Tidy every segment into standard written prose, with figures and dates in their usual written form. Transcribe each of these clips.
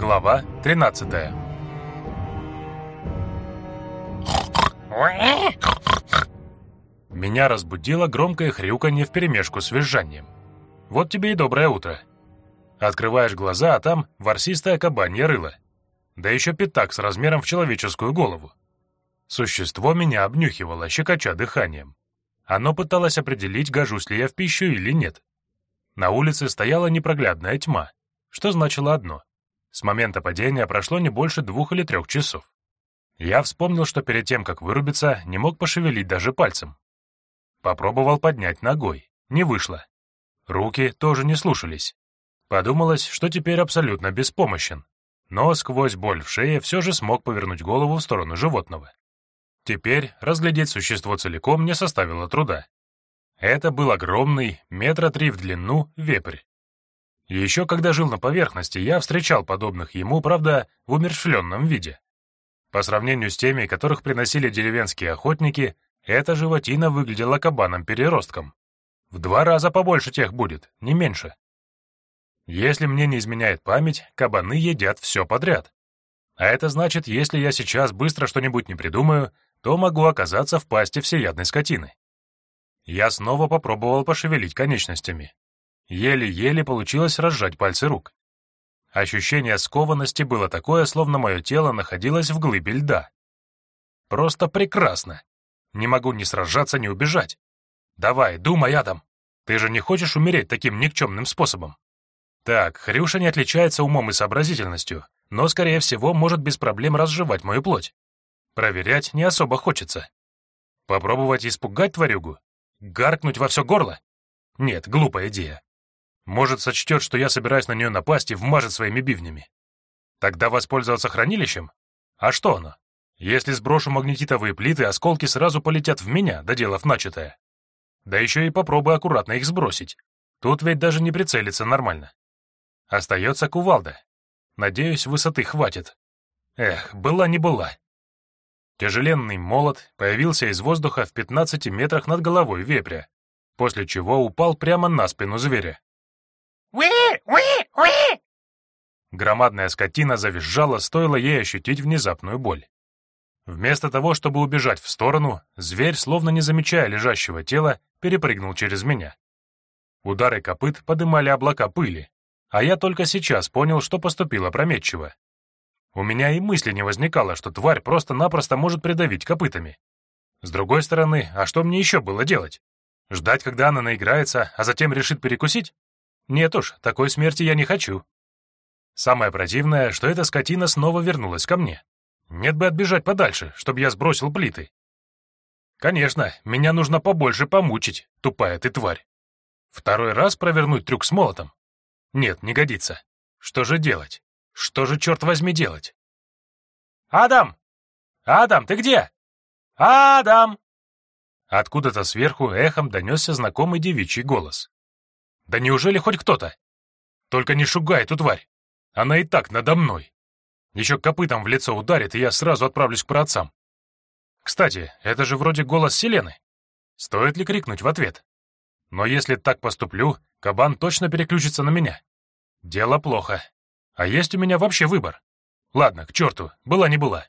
Глава 13. Меня разбудило громкое хрюканье вперемешку с визжанием. Вот тебе и доброе утро. Открываешь глаза, а там ворсистое кабанье рыло. Да еще пятак с размером в человеческую голову. Существо меня обнюхивало, щекоча дыханием. Оно пыталось определить, гожусь ли я в пищу или нет. На улице стояла непроглядная тьма, что значило одно. С момента падения прошло не больше 2 или 3 часов. Я вспомнил, что перед тем, как вырубиться, не мог пошевелить даже пальцем. Попробовал поднять ногой. Не вышло. Руки тоже не слушались. Подумалось, что теперь абсолютно беспомощен. Но сквозь боль в шее все же смог повернуть голову в сторону животного. Теперь разглядеть существо целиком не составило труда. Это был огромный, 3 метра в длину, вепрь. Еще когда жил на поверхности, я встречал подобных ему, правда, в умерщвленном виде. По сравнению с теми, которых приносили деревенские охотники, эта животина выглядела кабаном-переростком. В 2 раза побольше тех будет, не меньше. Если мне не изменяет память, кабаны едят все подряд. А это значит, если я сейчас быстро что-нибудь не придумаю, то могу оказаться в пасти всеядной скотины. Я снова попробовал пошевелить конечностями. Еле-еле получилось разжать пальцы рук. Ощущение скованности было такое, словно мое тело находилось в глыбе льда. Просто прекрасно. Не могу ни сражаться, ни убежать. Давай, думай, Адам. Ты же не хочешь умереть таким никчемным способом? Так, Хрюша не отличается умом и сообразительностью, но, скорее всего, может без проблем разжевать мою плоть. Проверять не особо хочется. Попробовать испугать тварюгу? Гаркнуть во все горло? Нет, глупая идея. Может, сочтет, что я собираюсь на нее напасть и вмажет своими бивнями. Тогда воспользоваться хранилищем? А что оно? Если сброшу магнетитовые плиты, осколки сразу полетят в меня, доделав начатое. Да еще и попробуй аккуратно их сбросить. Тут ведь даже не прицелиться нормально. Остается кувалда. Надеюсь, высоты хватит. Эх, была не была. Тяжеленный молот появился из воздуха в 15 метрах над головой вепря, после чего упал прямо на спину зверя. Уи! Громадная скотина завизжала, стоило ей ощутить внезапную боль. Вместо того, чтобы убежать в сторону, зверь, словно не замечая лежащего тела, перепрыгнул через меня. Удары копыт подымали облака пыли, а я только сейчас понял, что поступил опрометчиво. У меня и мысли не возникало, что тварь просто-напросто может придавить копытами. С другой стороны, а что мне еще было делать? Ждать, когда она наиграется, а затем решит перекусить? Нет уж, такой смерти я не хочу. Самое противное, что эта скотина снова вернулась ко мне. Нет бы отбежать подальше, чтобы я сбросил плиты. Конечно, меня нужно побольше помучить, тупая ты тварь. 2 раз провернуть трюк с молотом? Нет, не годится. Что же делать? Что же, черт возьми, делать? «Адам! Адам, ты где? Адам!» Откуда-то сверху эхом донесся знакомый девичий голос. «Да неужели хоть кто-то? Только не шугай эту тварь! Она и так надо мной! Еще копытом в лицо ударит, и я сразу отправлюсь к праотцам. Кстати, это же вроде голос Селены. Стоит ли крикнуть в ответ? Но если так поступлю, кабан точно переключится на меня. Дело плохо. А есть у меня вообще выбор? Ладно, к черту, была не была.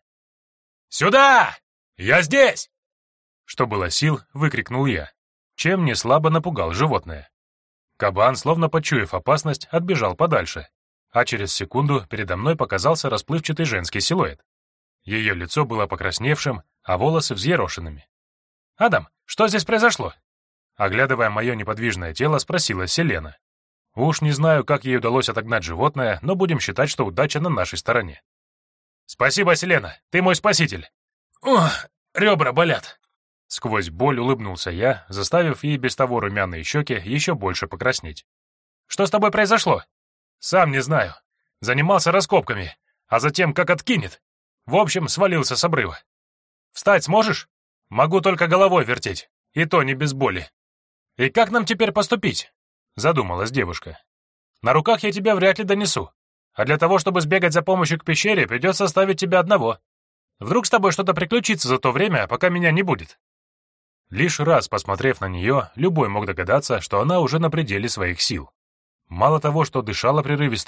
«Сюда! Я здесь!» Что было сил, выкрикнул я, чем не слабо напугал животное. Кабан, словно почуяв опасность, отбежал подальше, а через секунду передо мной показался расплывчатый женский силуэт. Ее лицо было покрасневшим, а волосы взъерошенными. «Адам, что здесь произошло?» Оглядывая мое неподвижное тело, спросила Селена. Уж не знаю, как ей удалось отогнать животное, но будем считать, что удача на нашей стороне. «Спасибо, Селена, ты мой спаситель!» «Ох, ребра болят!» Сквозь боль улыбнулся я, заставив ей без того румяные щеки еще больше покраснеть. «Что с тобой произошло?» «Сам не знаю. Занимался раскопками, а затем как откинет. В общем, свалился с обрыва. Встать сможешь? Могу только головой вертеть, и то не без боли». «И как нам теперь поступить?» Задумалась девушка. «На руках я тебя вряд ли донесу, а для того, чтобы сбегать за помощью к пещере, придется оставить тебя одного. Вдруг с тобой что-то приключится за то время, пока меня не будет». Лишь раз посмотрев на нее, любой мог догадаться, что она уже на пределе своих сил. Мало того, что дышала прерывисто,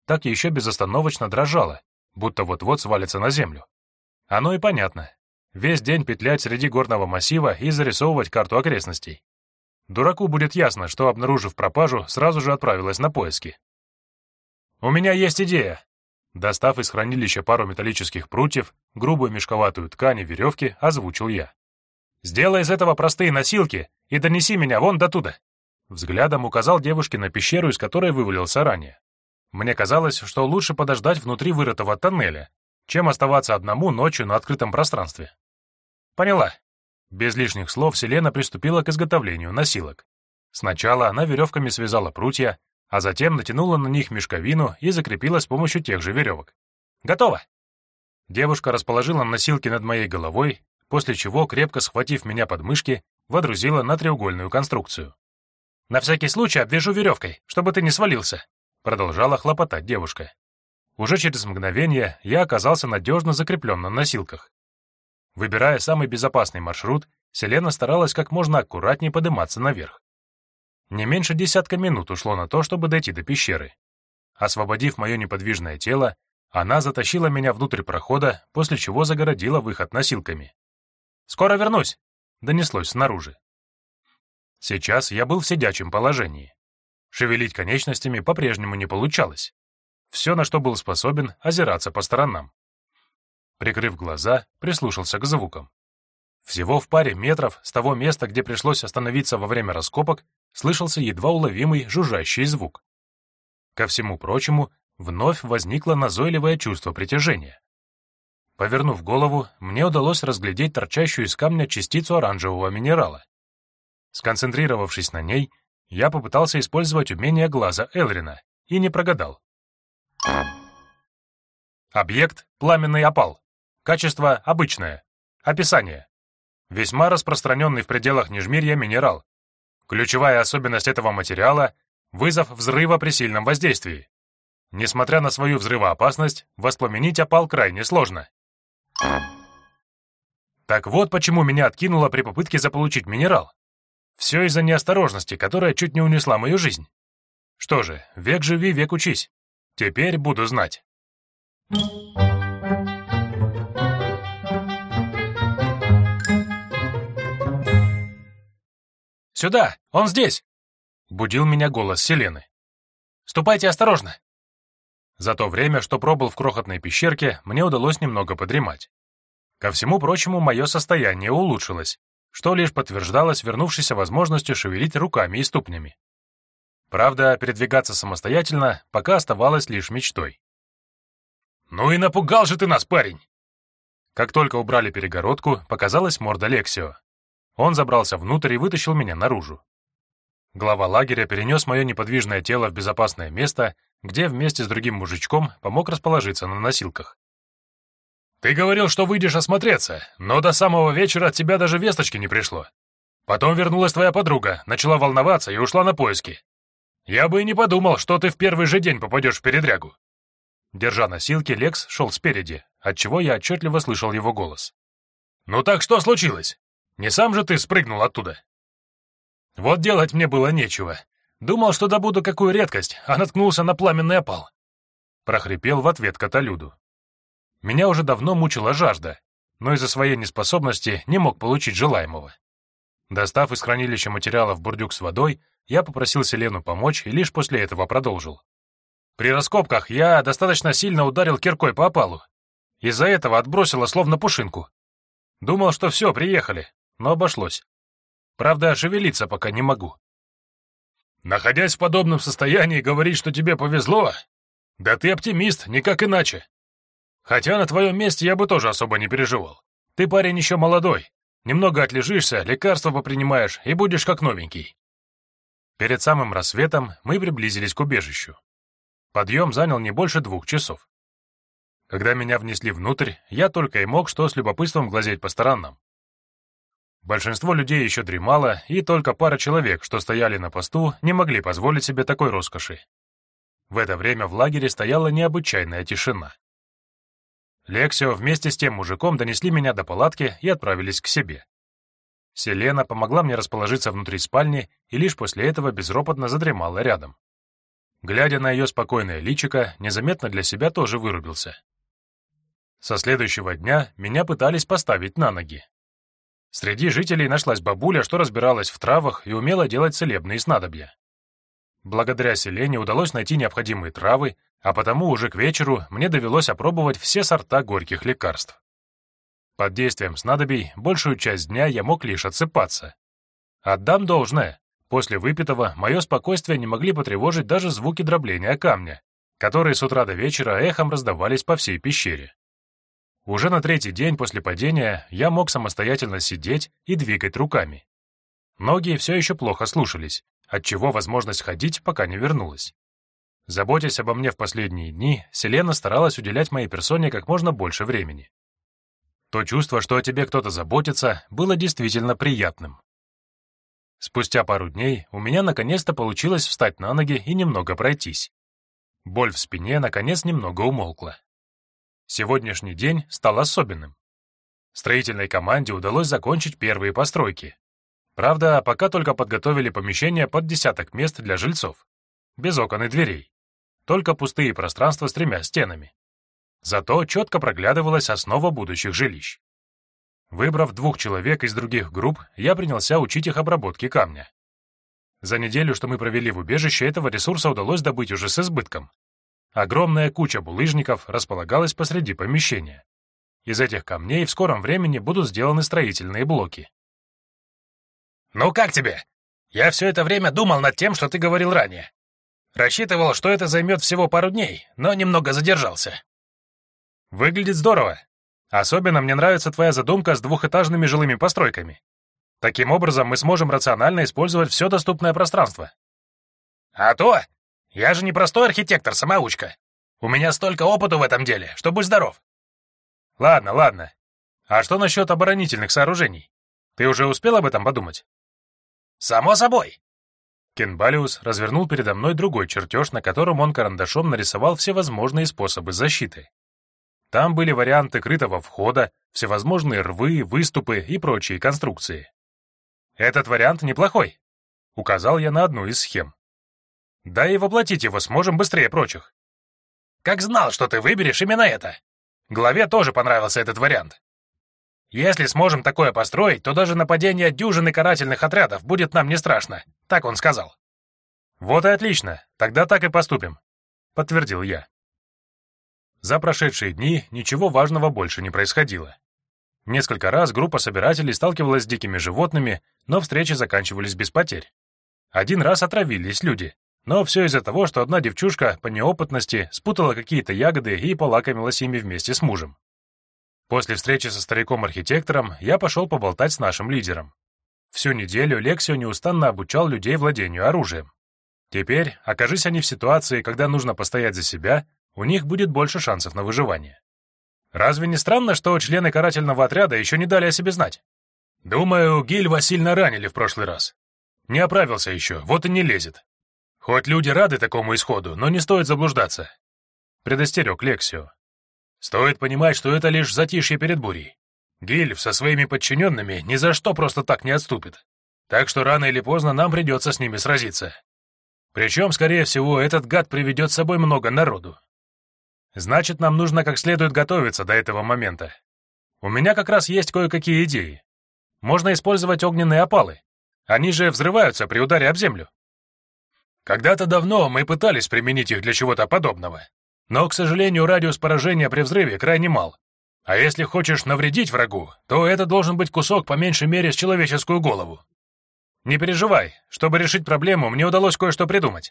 так еще безостановочно дрожало, будто вот-вот свалится на землю. Оно и понятно. Весь день петлять среди горного массива и зарисовывать карту окрестностей. Дураку будет ясно, что, обнаружив пропажу, сразу же отправилась на поиски. «У меня есть идея!» Достав из хранилища пару металлических прутьев, грубую мешковатую ткань и веревки, озвучил я. «Сделай из этого простые носилки и донеси меня вон до туда!» Взглядом указал девушке на пещеру, из которой вывалился ранее. Мне казалось, что лучше подождать внутри вырытого тоннеля, чем оставаться одному ночью на открытом пространстве. «Поняла». Без лишних слов Селена приступила к изготовлению носилок. Сначала она веревками связала прутья, а затем натянула на них мешковину и закрепила с помощью тех же веревок. «Готово!» Девушка расположила носилки над моей головой, после чего, крепко схватив меня под мышки, водрузила на треугольную конструкцию. «На всякий случай обвяжу веревкой, чтобы ты не свалился», продолжала хлопотать девушка. Уже через мгновение я оказался надежно закреплен на носилках. Выбирая самый безопасный маршрут, Селена старалась как можно аккуратнее подниматься наверх. Не меньше 10 минут ушло на то, чтобы дойти до пещеры. Освободив мое неподвижное тело, она затащила меня внутрь прохода, после чего загородила выход носилками. «Скоро вернусь!» — донеслось снаружи. Сейчас я был в сидячем положении. Шевелить конечностями по-прежнему не получалось. Все, на что был способен, озираться по сторонам. Прикрыв глаза, прислушался к звукам. Всего в паре метров с того места, где пришлось остановиться во время раскопок, слышался едва уловимый жужжащий звук. Ко всему прочему, вновь возникло назойливое чувство притяжения. Повернув голову, мне удалось разглядеть торчащую из камня частицу оранжевого минерала. Сконцентрировавшись на ней, я попытался использовать умение глаза Элрина и не прогадал. Объект — пламенный опал. Качество — обычное. Описание. Весьма распространенный в пределах Нижмирья минерал. Ключевая особенность этого материала — вызов взрыва при сильном воздействии. Несмотря на свою взрывоопасность, воспламенить опал крайне сложно. Так вот почему меня откинуло при попытке заполучить минерал. Все из-за неосторожности, которая чуть не унесла мою жизнь. Что же, век живи, век учись. Теперь буду знать. «Сюда! Он здесь!» — будил меня голос Селены. «Ступайте осторожно!» За то время, что пробыл в крохотной пещерке, мне удалось немного подремать. Ко всему прочему, мое состояние улучшилось, что лишь подтверждалось вернувшейся возможностью шевелить руками и ступнями. Правда, передвигаться самостоятельно пока оставалось лишь мечтой. «Ну и напугал же ты нас, парень!» Как только убрали перегородку, показалась морда Лексио. Он забрался внутрь и вытащил меня наружу. Глава лагеря перенес мое неподвижное тело в безопасное место, где вместе с другим мужичком помог расположиться на носилках. «Ты говорил, что выйдешь осмотреться, но до самого вечера от тебя даже весточки не пришло. Потом вернулась твоя подруга, начала волноваться и ушла на поиски. Я бы и не подумал, что ты в первый же день попадешь в передрягу». Держа носилки, Лекс шел спереди, отчего я отчетливо слышал его голос. «Ну так что случилось? Не сам же ты спрыгнул оттуда?» «Вот делать мне было нечего. Думал, что добуду какую редкость, а наткнулся на пламенный опал». Прохрипел в ответ Каталюду. Меня уже давно мучила жажда, но из-за своей неспособности не мог получить желаемого. Достав из хранилища материалов бурдюк с водой, я попросил Селену помочь и лишь после этого продолжил. При раскопках я достаточно сильно ударил киркой по опалу. Из-за этого отбросило словно пушинку. Думал, что все, приехали, но обошлось. Правда, шевелиться пока не могу. Находясь в подобном состоянии, говорить, что тебе повезло? Да ты оптимист, никак иначе. Хотя на твоем месте я бы тоже особо не переживал. Ты парень еще молодой. Немного отлежишься, лекарства попринимаешь и будешь как новенький. Перед самым рассветом мы приблизились к убежищу. Подъем занял не больше 2 часов. Когда меня внесли внутрь, я только и мог что с любопытством глазеть по сторонам. Большинство людей еще дремало, и только пара человек, что стояли на посту, не могли позволить себе такой роскоши. В это время в лагере стояла необычайная тишина. Лексио вместе с тем мужиком донесли меня до палатки и отправились к себе. Селена помогла мне расположиться внутри спальни и лишь после этого безропотно задремала рядом. Глядя на ее спокойное личико, незаметно для себя тоже вырубился. Со следующего дня меня пытались поставить на ноги. Среди жителей нашлась бабуля, что разбиралась в травах и умела делать целебные снадобья. Благодаря Селене удалось найти необходимые травы, а потому уже к вечеру мне довелось опробовать все сорта горьких лекарств. Под действием снадобий большую часть дня я мог лишь отсыпаться. Отдам должное, после выпитого мое спокойствие не могли потревожить даже звуки дробления камня, которые с утра до вечера эхом раздавались по всей пещере. Уже на третий день после падения я мог самостоятельно сидеть и двигать руками. Ноги все еще плохо слушались, отчего возможность ходить пока не вернулась. Заботясь обо мне в последние дни, Селена старалась уделять моей персоне как можно больше времени. То чувство, что о тебе кто-то заботится, было действительно приятным. Спустя пару дней у меня наконец-то получилось встать на ноги и немного пройтись. Боль в спине наконец немного умолкла. Сегодняшний день стал особенным. Строительной команде удалось закончить первые постройки. Правда, пока только подготовили помещение под десяток мест для жильцов. Без окон и дверей. Только пустые пространства с 3 стенами. Зато четко проглядывалась основа будущих жилищ. Выбрав 2 человек из других групп, я принялся учить их обработке камня. За неделю, что мы провели в убежище, этого ресурса удалось добыть уже с избытком. Огромная куча булыжников располагалась посреди помещения. Из этих камней в скором времени будут сделаны строительные блоки. «Ну как тебе? Я все это время думал над тем, что ты говорил ранее. Рассчитывал, что это займет всего пару дней, но немного задержался». «Выглядит здорово. Особенно мне нравится твоя задумка с 2-этажными жилыми постройками. Таким образом мы сможем рационально использовать все доступное пространство». «А то! Я же не простой архитектор-самоучка. У меня столько опыта в этом деле, что будь здоров». Ладно. А что насчет оборонительных сооружений? Ты уже успел об этом подумать? «Само собой». Кенбалиус развернул передо мной другой чертеж, на котором он карандашом нарисовал всевозможные способы защиты. Там были варианты крытого входа, всевозможные рвы, выступы и прочие конструкции. «Этот вариант неплохой», — указал я на одну из схем. «Да и воплотить его сможем быстрее прочих». «Как знал, что ты выберешь именно это. Главе тоже понравился этот вариант. Если сможем такое построить, то даже нападение дюжины карательных отрядов будет нам не страшно», — так он сказал. «Вот и отлично, тогда так и поступим», — подтвердил я. За прошедшие дни ничего важного больше не происходило. Несколько раз группа собирателей сталкивалась с дикими животными, но встречи заканчивались без потерь. Один раз отравились люди, но все из-за того, что одна девчушка по неопытности спутала какие-то ягоды и полакомилась ими вместе с мужем. После встречи со стариком-архитектором я пошел поболтать с нашим лидером. Всю неделю Лексио неустанно обучал людей владению оружием. Теперь, окажись они в ситуации, когда нужно постоять за себя, у них будет больше шансов на выживание. Разве не странно, что члены карательного отряда еще не дали о себе знать? Думаю, Гильва сильно ранили в прошлый раз. Не оправился еще, вот и не лезет. Хоть люди рады такому исходу, но не стоит заблуждаться. Предостерег Лексио. Стоит понимать, что это лишь затишье перед бурей. Гильв со своими подчиненными ни за что просто так не отступит. Так что рано или поздно нам придется с ними сразиться. Причем, скорее всего, этот гад приведет с собой много народу. Значит, нам нужно как следует готовиться до этого момента. У меня как раз есть кое-какие идеи. Можно использовать огненные опалы. Они же взрываются при ударе об землю. Когда-то давно мы пытались применить их для чего-то подобного. Но, к сожалению, радиус поражения при взрыве крайне мал. А если хочешь навредить врагу, то это должен быть кусок по меньшей мере с человеческую голову. Не переживай, чтобы решить проблему, мне удалось кое-что придумать.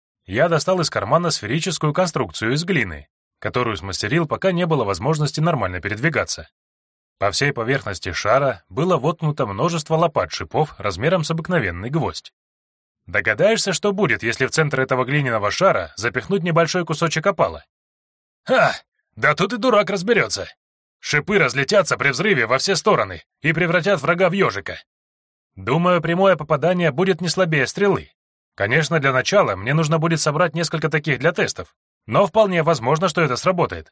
Я достал из кармана сферическую конструкцию из глины, которую смастерил, пока не было возможности нормально передвигаться. По всей поверхности шара было воткнуто множество лопат-шипов размером с обыкновенный гвоздь. Догадаешься, что будет, если в центр этого глиняного шара запихнуть небольшой кусочек опала? «Ха! Да тут и дурак разберется. Шипы разлетятся при взрыве во все стороны и превратят врага в ежика. Думаю, прямое попадание будет не слабее стрелы. Конечно, для начала мне нужно будет собрать несколько таких для тестов, но вполне возможно, что это сработает».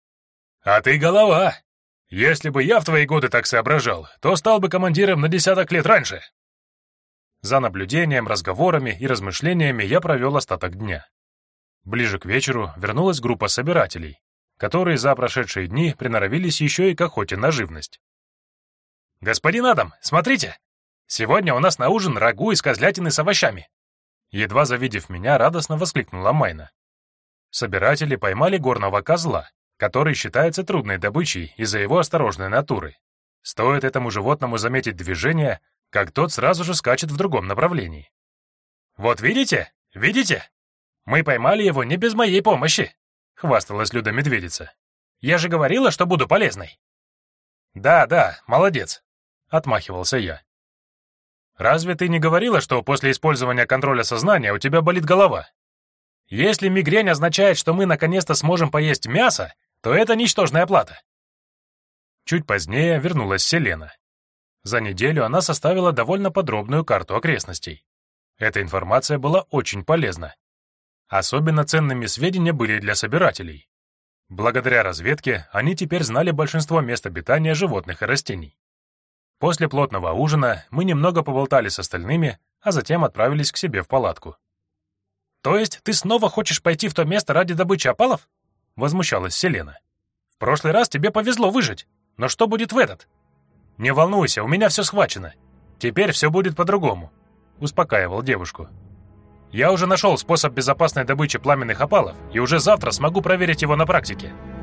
«А ты голова! Если бы я в твои годы так соображал, то стал бы командиром на 10 лет раньше». За наблюдением, разговорами и размышлениями я провел остаток дня. Ближе к вечеру вернулась группа собирателей, которые за прошедшие дни приноровились еще и к охоте на живность. «Господин Адам, смотрите! Сегодня у нас на ужин рагу из козлятины с овощами!» Едва завидев меня, радостно воскликнула Майна. Собиратели поймали горного козла, который считается трудной добычей из-за его осторожной натуры. Стоит этому животному заметить движение, как тот сразу же скачет в другом направлении. «Вот видите? Видите? Мы поймали его не без моей помощи!» — хвасталась Люда-медведица. «Я же говорила, что буду полезной!» «Да, молодец!» — отмахивался я. «Разве ты не говорила, что после использования контроля сознания у тебя болит голова? Если мигрень означает, что мы наконец-то сможем поесть мясо, то это ничтожная плата». Чуть позднее вернулась Селена. За неделю она составила довольно подробную карту окрестностей. Эта информация была очень полезна. Особенно ценными сведения были для собирателей. Благодаря разведке они теперь знали большинство мест обитания животных и растений. После плотного ужина мы немного поболтали с остальными, а затем отправились к себе в палатку. «То есть ты снова хочешь пойти в то место ради добычи опалов?» — возмущалась Селена. «В прошлый раз тебе повезло выжить, но что будет в этот?» «Не волнуйся, у меня все схвачено. Теперь все будет по-другому», — успокаивал девушку. «Я уже нашел способ безопасной добычи пламенных опалов и уже завтра смогу проверить его на практике».